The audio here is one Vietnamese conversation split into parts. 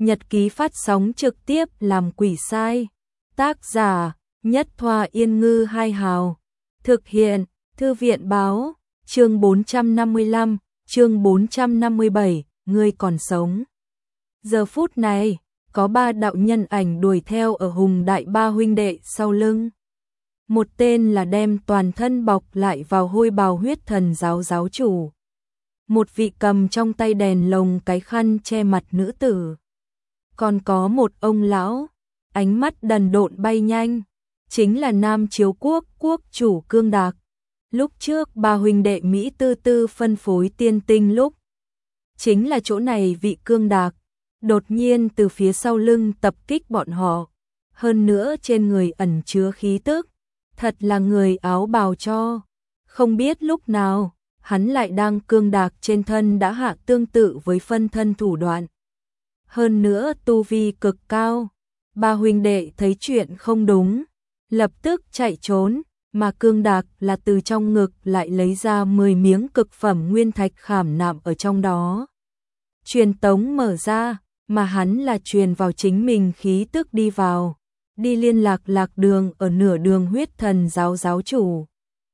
nhật ký phát sóng trực tiếp làm quỷ sai. Tác giả, Nhất Thoa Yên Ngư Hai Hào. Thực hiện, Thư viện Báo. Chương 455, chương 457, ngươi còn sống. Giờ phút này, có 3 đạo nhân ảnh đuổi theo ở Hùng Đại ba huynh đệ sau lưng. Một tên là đem toàn thân bọc lại vào hôi bào huyết thần giáo giáo chủ. Một vị cầm trong tay đèn lồng cái khăn che mặt nữ tử. Còn có một ông lão, ánh mắt đần độn bay nhanh, chính là Nam Chiếu Quốc quốc chủ Cương Đạc. Lúc trước 3 huynh đệ Mỹ Tư Tư phân phối tiên tinh lúc. Chính là chỗ này vị Cương Đạc, đột nhiên từ phía sau lưng tập kích bọn họ. Hơn nữa trên người ẩn chứa khí tức, thật là người áo bào cho. Không biết lúc nào, hắn lại đang Cương Đạc trên thân đã hạ tương tự với phân thân thủ đoạn. Hơn nữa tu vi cực cao. 3 huynh đệ thấy chuyện không đúng, lập tức chạy trốn, mà Cương Đạc là từ trong ngực lại lấy ra 10 miếng cực phẩm nguyên thạch khảm nạm ở trong đó. Truyền tống mở ra, mà hắn là truyền vào chính mình khí tức đi vào, đi liên lạc lạc đường ở nửa đường huyết thần giáo giáo chủ.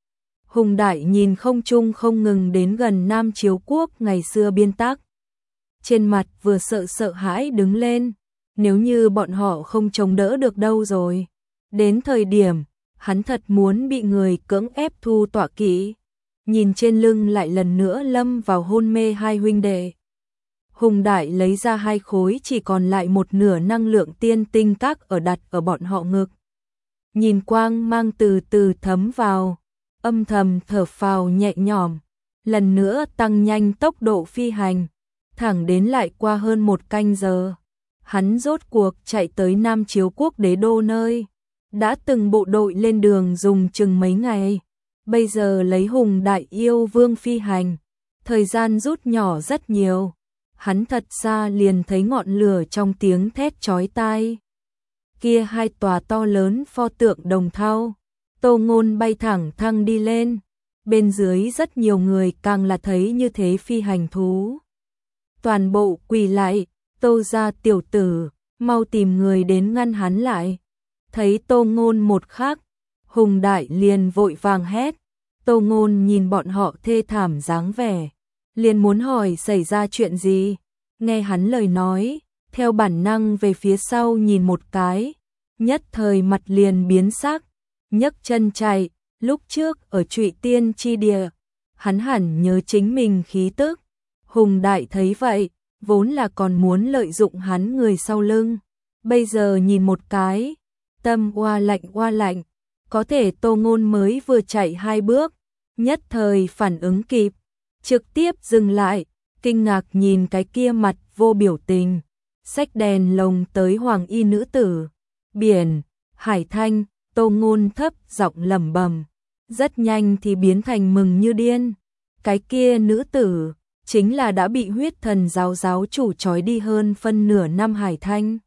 Hùng Đại nhìn không trung không ngừng đến gần Nam Chiếu Quốc ngày xưa biên tác. Trên mặt vừa sợ hãi đứng lên, nếu như bọn họ không chống đỡ được đâu rồi. Đến thời điểm, hắn thật muốn bị người cưỡng ép thu tọa kỵ. Nhìn trên lưng lại lần nữa lâm vào hôn mê 2 huynh đệ. Hùng Đại lấy ra 2 khối chỉ còn lại một nửa năng lượng tiên tinh các ở đặt ở bọn họ ngực. Nhìn quang mang từ từ thấm vào, âm thầm thở phào nhẹ nhõm, lần nữa tăng nhanh tốc độ phi hành, thẳng đến lại qua hơn 1 canh giờ. Hắn rốt cuộc chạy tới Nam Chiếu Quốc đế đô nơi. Đã từng bộ đội lên đường dùng chừng mấy ngày, bây giờ lấy Hùng Đại yêu vương phi hành, thời gian rút nhỏ rất nhiều. Hắn thật xa liền thấy ngọn lửa trong tiếng thét chói tai. Kia 2 tòa to lớn pho tượng đồng thau, Tô Ngôn bay thẳng thăng đi lên, bên dưới rất nhiều người càng là thấy như thế phi hành thú. Toàn bộ quỳ lại, Tô gia tiểu tử, mau tìm người đến ngăn hắn lại. Thấy Tô Ngôn một khắc, Hùng Đại liền vội vàng hét. Tô Ngôn nhìn bọn họ thê thảm dáng vẻ, liền muốn hỏi xảy ra chuyện gì. Nghe hắn lời nói, theo bản năng về phía sau nhìn một cái, nhất thời mặt liền biến sắc, nhấc chân chạy. Lúc trước ở Trụy Tiên chi địa, hắn hẳn nhớ chính mình khí tức. Hùng Đại thấy vậy, vốn là còn muốn lợi dụng hắn người sau lưng, bây giờ nhìn một cái, tâm oa lạnh, có thể Tô Ngôn mới vừa chạy 2 bước, nhất thời phản ứng kịp, trực tiếp dừng lại, kinh ngạc nhìn cái kia mặt vô biểu tình, xách đèn lồng tới hoàng y nữ tử. Biển, Hải Thanh, Tô Ngôn thấp giọng lẩm bẩm, rất nhanh thì biến thành mừng như điên. Cái kia nữ tử chính là đã bị huyết thần giáo giáo chủ trói đi hơn phân nửa năm Hải Thanh.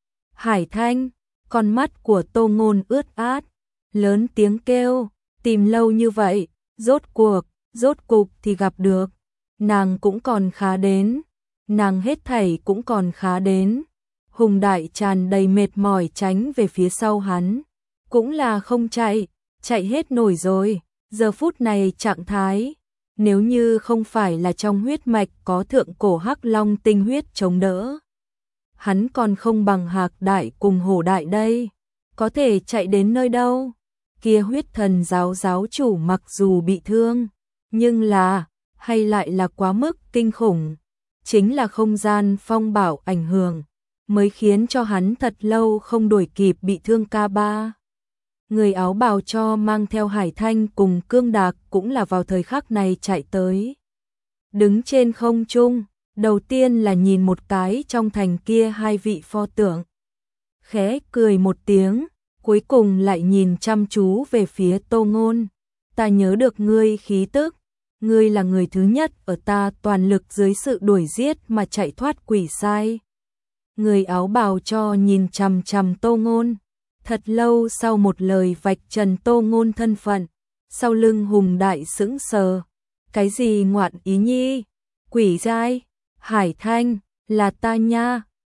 Hải Thanh, con mắt của Tô Ngôn ướt át, lớn tiếng kêu, tìm lâu như vậy, rốt cục thì gặp được. Nàng cũng còn khá đến, nàng hết thảy cũng còn khá đến. Hùng Đại tràn đầy mệt mỏi tránh về phía sau hắn, cũng là không chạy hết nổi rồi. Giờ phút này trạng thái, nếu như không phải là trong huyết mạch có thượng cổ hắc long tinh huyết chống đỡ, hắn còn không bằng Hạc Đại cùng Hổ Đại đây, có thể chạy đến nơi đâu. Kia huyết thần giáo giáo chủ mặc dù bị thương, nhưng là, hay lại là quá mức kinh khủng, chính là không gian phong bảo ảnh hưởng, mới khiến cho hắn thật lâu không đuổi kịp bị thương ca ba. Người áo bào cho mang theo Hải Thanh cùng Cương Đạc cũng là vào thời khắc này chạy tới. Đứng trên không trung, đầu tiên là nhìn một cái trong thành kia 2 vị pho tượng. Khẽ cười một tiếng, cuối cùng lại nhìn chăm chú về phía Tô Ngôn. Ta nhớ được ngươi khí tức, ngươi là người thứ nhất ở ta toàn lực dưới sự đuổi giết mà chạy thoát quỷ sai. Người áo bào cho nhìn chằm chằm Tô Ngôn. Thật lâu sau một lời vạch trần Tô Ngôn thân phận, sau lưng Hùng Đại sững sờ. Cái gì ngoạn ý nhi? Quỷ giai? Hải Thanh, là ta nha.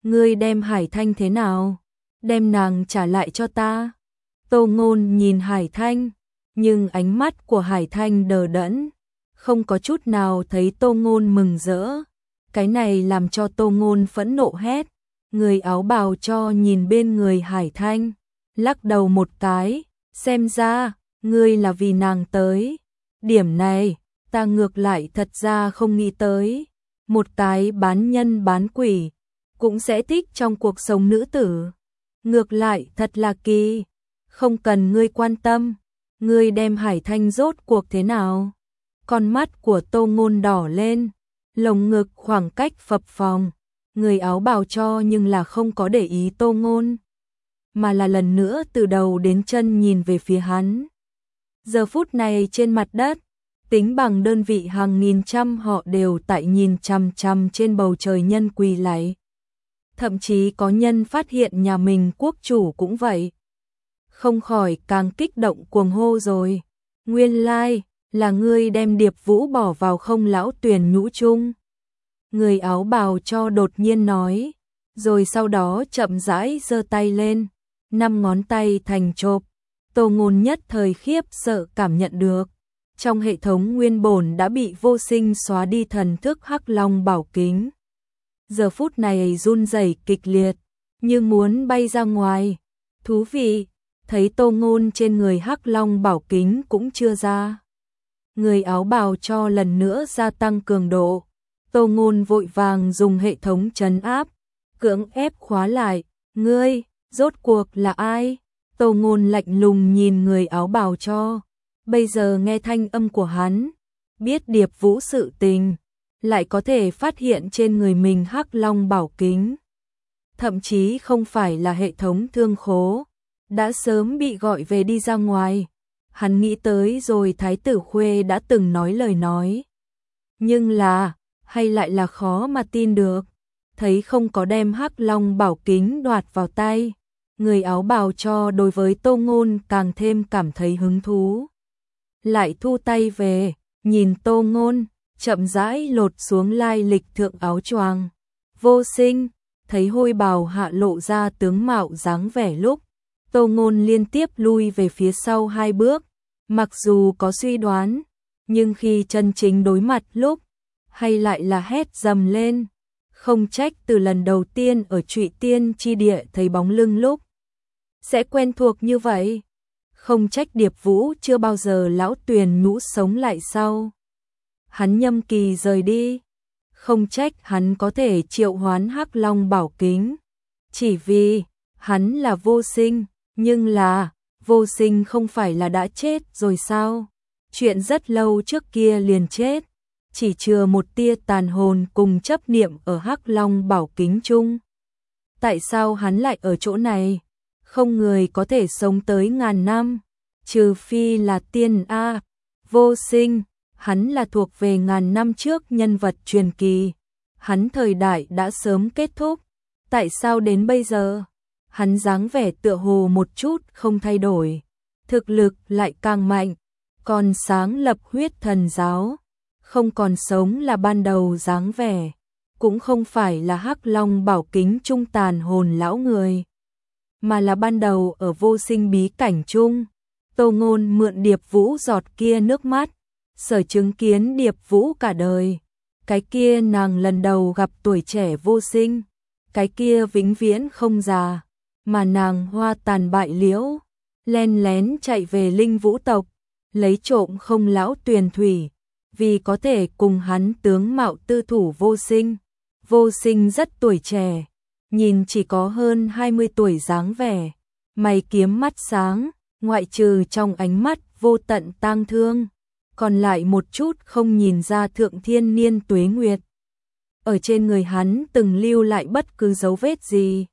ngươi đem Hải Thanh thế nào? Đem nàng trả lại cho ta. Tô Ngôn nhìn Hải Thanh, nhưng ánh mắt của Hải Thanh đờ đẫn, không có chút nào thấy Tô Ngôn mừng rỡ. Cái này làm cho Tô Ngôn phẫn nộ hét. Người áo bào cho nhìn bên người Hải Thanh, lắc đầu một cái, xem ra, ngươi là vì nàng tới. Điểm này, ta ngược lại thật ra không nghĩ tới. Một cái bán nhân bán quỷ, cũng sẽ thích trong cuộc sống nữ tử. Ngược lại thật là kỳ, không cần ngươi quan tâm, ngươi đem Hải Thanh rốt cuộc thế nào? Con mắt của Tô Ngôn đỏ lên, lồng ngực khoảng cách phập phồng. Người áo bào cho nhưng là không có để ý Tô Ngôn, mà là lần nữa từ đầu đến chân nhìn về phía hắn. Giờ phút này trên mặt đất, tính bằng đơn vị hàng nghìn trăm họ đều tại nhìn chằm chằm trên bầu trời nhân quỳ lạy. Thậm chí có nhân phát hiện nhà mình quốc chủ cũng vậy. Không khỏi càng kích động cuồng hô rồi. Nguyên lai, là ngươi đem Điệp Vũ bỏ vào Không Lão Tuyền nhũ chung. Người áo bào cho đột nhiên nói, rồi sau đó chậm rãi giơ tay lên, 5 ngón tay thành chộp. Tô Ngôn nhất thời khiếp sợ cảm nhận được, trong hệ thống nguyên bổn đã bị vô sinh xóa đi thần thức Hắc Long Bảo Kính. Giờ phút này run rẩy kịch liệt, như muốn bay ra ngoài. Thú vị, thấy Tô Ngôn trên người Hắc Long Bảo Kính cũng chưa ra. Người áo bào cho lần nữa gia tăng cường độ. Tô Ngôn vội vàng dùng hệ thống trấn áp, cưỡng ép khóa lại. Ngươi, rốt cuộc là ai? Tô Ngôn lạnh lùng nhìn người áo bào cho. Bây giờ nghe thanh âm của hắn, biết Điệp Vũ sự tình, lại có thể phát hiện trên người mình Hắc Long Bảo Kính. Thậm chí không phải là hệ thống thương khố, đã sớm bị gọi về đi ra ngoài. Hắn nghĩ tới rồi Thái tử Khuê đã từng nói lời nói. Nhưng là, hay lại là khó mà tin được, thấy không có đem Hắc Long Bảo Kính đoạt vào tay. Người áo bào cho đối với Tô Ngôn càng thêm cảm thấy hứng thú. Lại thu tay về, nhìn Tô Ngôn, chậm rãi lột xuống lai lịch thượng áo choàng. Vô sinh, thấy hôi bào hạ lộ ra tướng mạo dáng vẻ lúc, Tô Ngôn liên tiếp lui về phía sau 2 bước. Mặc dù có suy đoán, nhưng khi chân chính đối mặt lúc, hay lại là hét dầm lên. Không trách từ lần đầu tiên ở Trụy Tiên chi địa thấy bóng lưng lúc, sẽ quen thuộc như vậy. Không trách Điệp Vũ chưa bao giờ lão Tuyền nhũ sống lại sau. Hắn nhâm kỳ rời đi. Không trách hắn có thể triệu hoán Hắc Long Bảo Kính. Chỉ vì, hắn là vô sinh, nhưng là, vô sinh không phải là đã chết rồi sao? Chuyện rất lâu trước kia liền chết, chỉ chừa một tia tàn hồn cùng chấp niệm ở Hắc Long Bảo Kính chung. Tại sao hắn lại ở chỗ này? Không người có thể sống tới ngàn năm, trừ phi là tiên A. Vô sinh, hắn là thuộc về ngàn năm trước nhân vật truyền kỳ. Hắn thời đại đã sớm kết thúc. Tại sao đến bây giờ? Hắn dáng vẻ tựa hồ một chút không thay đổi. Thực lực lại càng mạnh. Còn sáng lập huyết thần giáo. Không còn sống là ban đầu dáng vẻ. Cũng không phải là Hắc Long Bảo Kính trung tàn hồn lão người, mà là ban đầu ở vô sinh bí cảnh chung. Tô Ngôn mượn Điệp Vũ giọt kia nước mắt, sở chứng kiến Điệp Vũ cả đời. Cái kia nàng lần đầu gặp tuổi trẻ vô sinh, cái kia vĩnh viễn không già, mà nàng hoa tàn bại liễu, len lén chạy về Linh Vũ tộc, lấy trộm Không Lão Tuyền thủy, vì có thể cùng hắn tướng mạo tư thủ vô sinh. Vô sinh rất tuổi trẻ, nhìn chỉ có hơn 20 tuổi dáng vẻ, mày kiếm mắt sáng, ngoại trừ trong ánh mắt vô tận tang thương, còn lại một chút không nhìn ra thượng thiên niên tuế nguyệt. Ở trên người hắn từng lưu lại bất cứ dấu vết gì.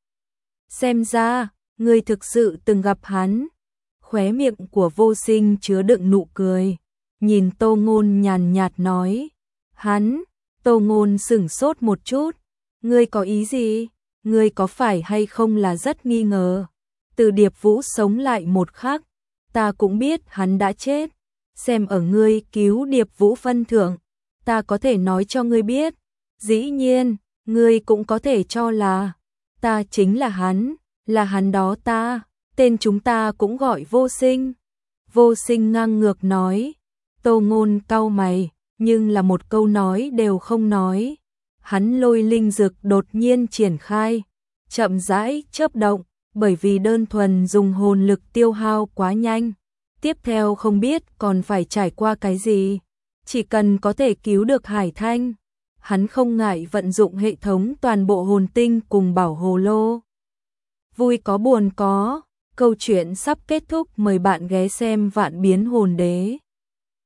Xem ra, người thực sự từng gặp hắn. Khóe miệng của vô sinh chứa đựng nụ cười, nhìn Tô Ngôn nhàn nhạt nói. Hắn, Tô Ngôn sửng sốt một chút. Ngươi có ý gì? Ngươi có phải hay không là rất nghi ngờ? Từ Điệp Vũ sống lại một khắc, ta cũng biết hắn đã chết. Xem ở ngươi cứu Điệp Vũ phân thượng, ta có thể nói cho ngươi biết. Dĩ nhiên, ngươi cũng có thể cho là ta chính là hắn đó ta, tên chúng ta cũng gọi Vô Sinh. Vô Sinh ngang ngược nói. Tô Ngôn cau mày, nhưng là một câu nói đều không nói. Hắn lôi linh dược đột nhiên triển khai, chậm rãi chớp động, bởi vì đơn thuần dùng hồn lực tiêu hao quá nhanh. Tiếp theo không biết còn phải trải qua cái gì, chỉ cần có thể cứu được Hải Thanh, hắn không ngại vận dụng hệ thống toàn bộ hồn tinh cùng bảo hồ lô. Vui có buồn có, câu chuyện sắp kết thúc, mời bạn ghé xem Vạn Biến Hồn Đế.